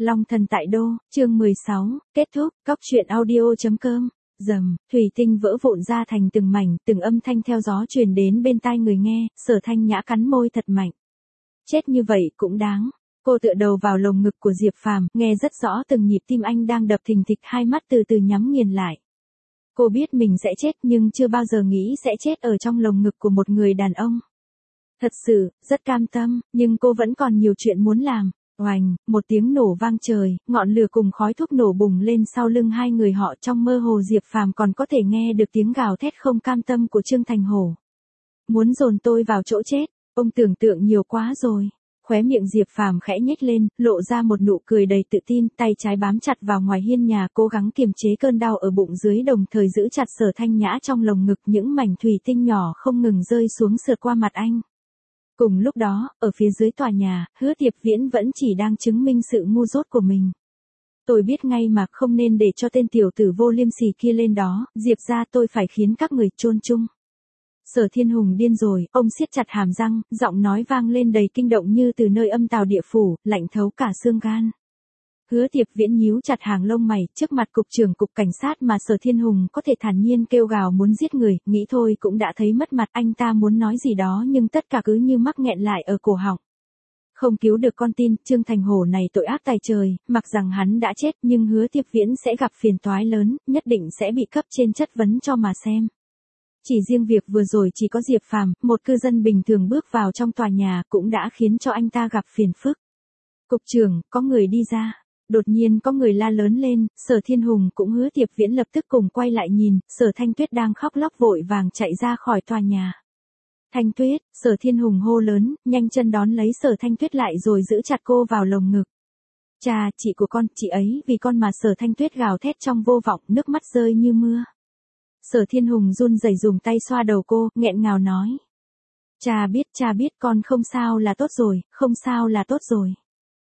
Long thần tại đô, chương 16, kết thúc, cóc truyện audio.com, rầm, thủy tinh vỡ vụn ra thành từng mảnh, từng âm thanh theo gió truyền đến bên tai người nghe, Sở Thanh Nhã cắn môi thật mạnh. Chết như vậy cũng đáng. Cô tựa đầu vào lồng ngực của Diệp Phàm, nghe rất rõ từng nhịp tim anh đang đập thình thịch, hai mắt từ từ nhắm nghiền lại. Cô biết mình sẽ chết nhưng chưa bao giờ nghĩ sẽ chết ở trong lồng ngực của một người đàn ông. Thật sự, rất cam tâm, nhưng cô vẫn còn nhiều chuyện muốn làm. Oành, một tiếng nổ vang trời, ngọn lửa cùng khói thuốc nổ bùng lên sau lưng hai người họ, trong mơ hồ Diệp Phàm còn có thể nghe được tiếng gào thét không cam tâm của Trương Thành Hổ. Muốn dồn tôi vào chỗ chết, ông tưởng tượng nhiều quá rồi. Khóe miệng Diệp Phàm khẽ nhếch lên, lộ ra một nụ cười đầy tự tin, tay trái bám chặt vào ngoài hiên nhà, cố gắng kiềm chế cơn đau ở bụng dưới, đồng thời giữ chặt Sở Thanh Nhã trong lồng ngực, những mảnh thủy tinh nhỏ không ngừng rơi xuống sượt qua mặt anh. Cùng lúc đó, ở phía dưới tòa nhà, Hứa Tiệp Viễn vẫn chỉ đang chứng minh sự ngu dốt của mình. Tôi biết ngay mà không nên để cho tên tiểu tử vô liêm sỉ kia lên đó, Diệp ra tôi phải khiến các người chôn chung. Sở Thiên Hùng điên rồi, ông siết chặt hàm răng, giọng nói vang lên đầy kinh động như từ nơi âm tào địa phủ, lạnh thấu cả xương gan. Hứa Tiệp Viễn nhíu chặt hàng lông mày, trước mặt cục trưởng cục cảnh sát mà Sở Thiên Hùng có thể thản nhiên kêu gào muốn giết người, nghĩ thôi cũng đã thấy mất mặt, anh ta muốn nói gì đó nhưng tất cả cứ như mắc nghẹn lại ở cổ họng. Không cứu được con tin, Trương Thành Hổ này tội ác tày trời, mặc rằng hắn đã chết nhưng Hứa Tiệp Viễn sẽ gặp phiền toái lớn, nhất định sẽ bị cấp trên chất vấn cho mà xem. Chỉ riêng việc vừa rồi chỉ có Diệp Phàm, một cư dân bình thường bước vào trong tòa nhà cũng đã khiến cho anh ta gặp phiền phức. Cục trưởng, có người đi ra. Đột nhiên có người la lớn lên, Sở Thiên Hùng cũng Hứa Tiệp Viễn lập tức cùng quay lại nhìn, Sở Thanh Tuyết đang khóc lóc vội vàng chạy ra khỏi tòa nhà. Thanh Tuyết, Sở Thiên Hùng hô lớn, nhanh chân đón lấy Sở Thanh Tuyết lại rồi giữ chặt cô vào lồng ngực. Cha, chị của con, chị ấy vì con mà Sở Thanh Tuyết gào thét trong vô vọng, nước mắt rơi như mưa. Sở Thiên Hùng run rẩy dùng tay xoa đầu cô, nghẹn ngào nói. Cha biết con không sao là tốt rồi, không sao là tốt rồi.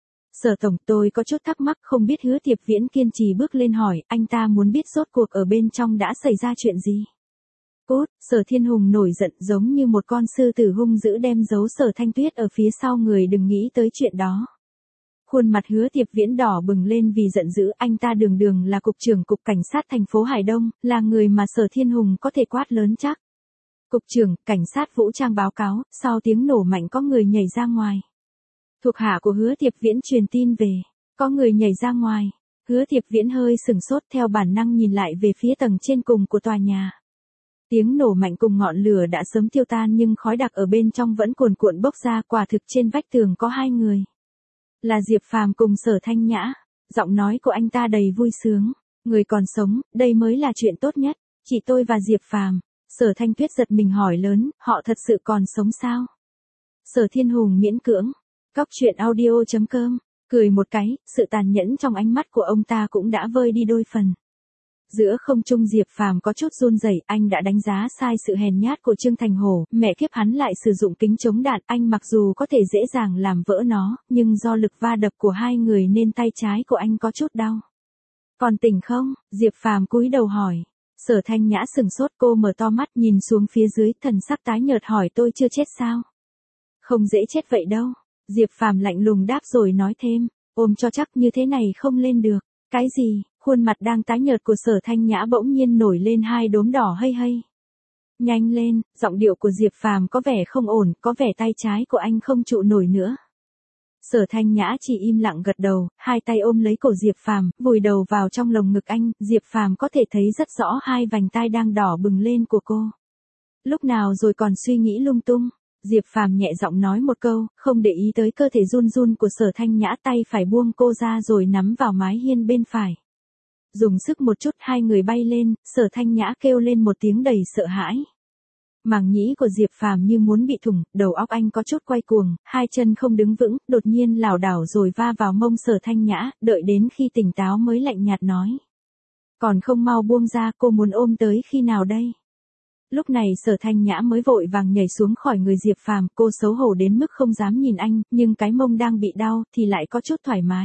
Sở tổng, tôi có chút thắc mắc, không biết. Hứa Tiệp Viễn kiên trì bước lên hỏi, anh ta muốn biết rốt cuộc ở bên trong đã xảy ra chuyện gì. Cút, Sở Thiên Hùng nổi giận giống như một con sư tử hung dữ đem giấu Sở Thanh Tuyết ở phía sau người, đừng nghĩ tới chuyện đó. Khuôn mặt Hứa Tiệp Viễn đỏ bừng lên vì giận dữ, anh ta đường đường là cục trưởng cục cảnh sát thành phố Hải Đông, là người mà Sở Thiên Hùng có thể quát lớn chắc. Cục trưởng, cảnh sát vũ trang báo cáo, sau tiếng nổ mạnh có người nhảy ra ngoài. Thuộc hạ của Hứa Tiệp Viễn truyền tin về, có người nhảy ra ngoài. Hứa Tiệp Viễn hơi sừng sốt, theo bản năng nhìn lại về phía tầng trên cùng của tòa nhà. Tiếng nổ mạnh cùng ngọn lửa đã sớm tiêu tan nhưng khói đặc ở bên trong vẫn cuồn cuộn bốc ra, quả thực trên vách tường có hai người. Là Diệp Phàm cùng Sở Thanh Nhã. Giọng nói của anh ta đầy vui sướng. Người còn sống, đây mới là chuyện tốt nhất. Chỉ tôi và Diệp Phàm. Sở Thanh Tuyết giật mình hỏi lớn, họ thật sự còn sống sao? Sở Thiên Hùng miễn cưỡng. Cóc truyện audio.com, cười một cái, sự tàn nhẫn trong ánh mắt của ông ta cũng đã vơi đi đôi phần. Giữa không trung Diệp Phàm có chút run rẩy, anh đã đánh giá sai sự hèn nhát của Trương Thành Hổ, mẹ kiếp hắn lại sử dụng kính chống đạn, anh mặc dù có thể dễ dàng làm vỡ nó, nhưng do lực va đập của hai người nên tay trái của anh có chút đau. Còn tỉnh không? Diệp Phàm cúi đầu hỏi. Sở Thanh Nhã sừng sốt, cô mở to mắt nhìn xuống phía dưới, thần sắc tái nhợt hỏi, tôi chưa chết sao? Không dễ chết vậy đâu. Diệp Phàm lạnh lùng đáp rồi nói thêm, ôm cho chắc, như thế này không lên được. Cái gì? Khuôn mặt đang tái nhợt của Sở Thanh Nhã bỗng nhiên nổi lên hai đốm đỏ hây hây. Nhanh lên, giọng điệu của Diệp Phàm có vẻ không ổn, có vẻ tay trái của anh không trụ nổi nữa. Sở Thanh Nhã chỉ im lặng gật đầu, hai tay ôm lấy cổ Diệp Phàm, vùi đầu vào trong lồng ngực anh, Diệp Phàm có thể thấy rất rõ hai vành tai đang đỏ bừng lên của cô. Lúc nào rồi còn suy nghĩ lung tung. Diệp Phàm nhẹ giọng nói một câu, không để ý tới cơ thể run run của Sở Thanh Nhã, tay phải buông cô ra rồi nắm vào mái hiên bên phải. Dùng sức một chút, hai người bay lên, Sở Thanh Nhã kêu lên một tiếng đầy sợ hãi. Màng nhĩ của Diệp Phàm như muốn bị thủng, đầu óc anh có chút quay cuồng, hai chân không đứng vững, đột nhiên lảo đảo rồi va vào mông Sở Thanh Nhã, đợi đến khi tỉnh táo mới lạnh nhạt nói. Còn không mau buông ra, cô muốn ôm tới khi nào đây? Lúc này Sở Thanh Nhã mới vội vàng nhảy xuống khỏi người Diệp Phàm, cô xấu hổ đến mức không dám nhìn anh, nhưng cái mông đang bị đau thì lại có chút thoải mái.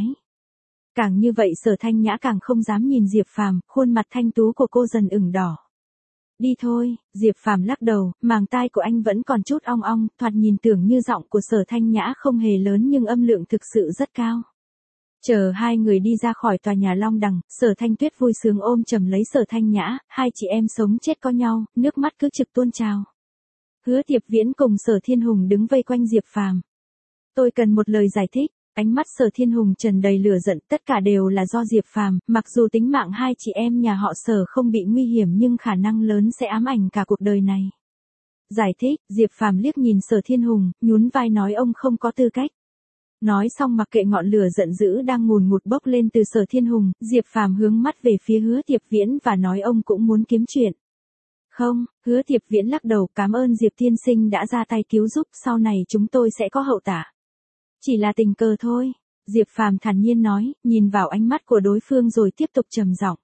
Càng như vậy Sở Thanh Nhã càng không dám nhìn Diệp Phàm, khuôn mặt thanh tú của cô dần ửng đỏ. Đi thôi, Diệp Phàm lắc đầu, màng tai của anh vẫn còn chút ong ong, thoạt nhìn tưởng như giọng của Sở Thanh Nhã không hề lớn nhưng âm lượng thực sự rất cao. Chờ hai người đi ra khỏi tòa nhà Long Đằng, Sở Thanh Tuyết vui sướng ôm chầm lấy Sở Thanh Nhã, hai chị em sống chết có nhau, nước mắt cứ trực tuôn trào. Hứa Tiệp Viễn cùng Sở Thiên Hùng đứng vây quanh Diệp Phàm. Tôi cần một lời giải thích. Ánh mắt Sở Thiên Hùng tràn đầy lửa giận, tất cả đều là do Diệp Phàm, mặc dù tính mạng hai chị em nhà họ Sở không bị nguy hiểm nhưng khả năng lớn sẽ ám ảnh cả cuộc đời này. Giải thích, Diệp Phàm liếc nhìn Sở Thiên Hùng, nhún vai nói ông không có tư cách. Nói xong mặc kệ ngọn lửa giận dữ đang ngùn ngụt bốc lên từ Sở Thiên Hùng, Diệp Phàm hướng mắt về phía Hứa Tiệp Viễn và nói ông cũng muốn kiếm chuyện. Không, Hứa Tiệp Viễn lắc đầu, cảm ơn Diệp tiên sinh đã ra tay cứu giúp, sau này chúng tôi sẽ có hậu tạ. Chỉ là tình cờ thôi, Diệp Phàm thản nhiên nói, nhìn vào ánh mắt của đối phương rồi tiếp tục trầm giọng.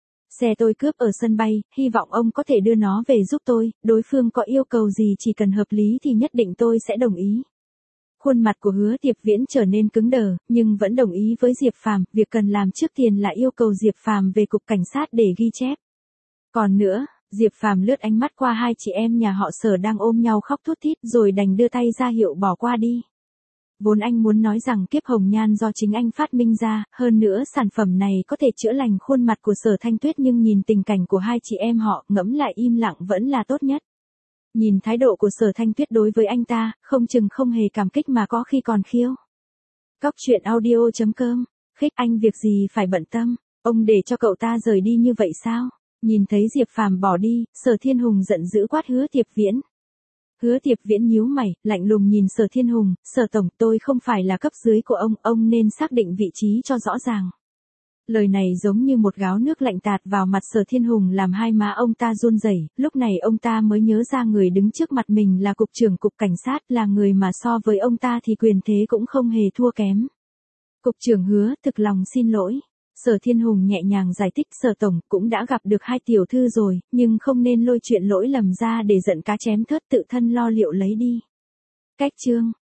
Xe tôi cướp ở sân bay, hy vọng ông có thể đưa nó về giúp tôi, đối phương có yêu cầu gì chỉ cần hợp lý thì nhất định tôi sẽ đồng ý. Khuôn mặt của Hứa Tiệp Viễn trở nên cứng đờ, nhưng vẫn đồng ý với Diệp Phàm, việc cần làm trước tiên là yêu cầu Diệp Phàm về cục cảnh sát để ghi chép. Còn nữa, Diệp Phàm lướt ánh mắt qua hai chị em nhà họ Sở đang ôm nhau khóc thút thít rồi đành đưa tay ra hiệu bỏ qua đi. Vốn anh muốn nói rằng kiếp hồng nhan do chính anh phát minh ra, hơn nữa sản phẩm này có thể chữa lành khuôn mặt của Sở Thanh Tuyết nhưng nhìn tình cảnh của hai chị em họ, ngẫm lại im lặng vẫn là tốt nhất. Nhìn thái độ của Sở Thanh Tuyết đối với anh ta, không chừng không hề cảm kích mà có khi còn khiêu. Cóc truyện audio.com, khích anh việc gì phải bận tâm, ông để cho cậu ta rời đi như vậy sao? Nhìn thấy Diệp Phàm bỏ đi, Sở Thiên Hùng giận dữ quát Hứa Tiệp Viễn. Hứa Tiệp Viễn nhíu mày, lạnh lùng nhìn Sở Thiên Hùng, Sở Tổng, tôi không phải là cấp dưới của ông nên xác định vị trí cho rõ ràng. Lời này giống như một gáo nước lạnh tạt vào mặt Sở Thiên Hùng làm hai má ông ta run rẩy. Lúc này ông ta mới nhớ ra người đứng trước mặt mình là cục trưởng cục cảnh sát, là người mà so với ông ta thì quyền thế cũng không hề thua kém. Cục trưởng Hứa, thực lòng xin lỗi. Sở Thiên Hùng nhẹ nhàng giải thích, Sở Tổng cũng đã gặp được hai tiểu thư rồi, nhưng không nên lôi chuyện lỗi lầm ra để giận cá chém thớt, tự thân lo liệu lấy đi. Cách chương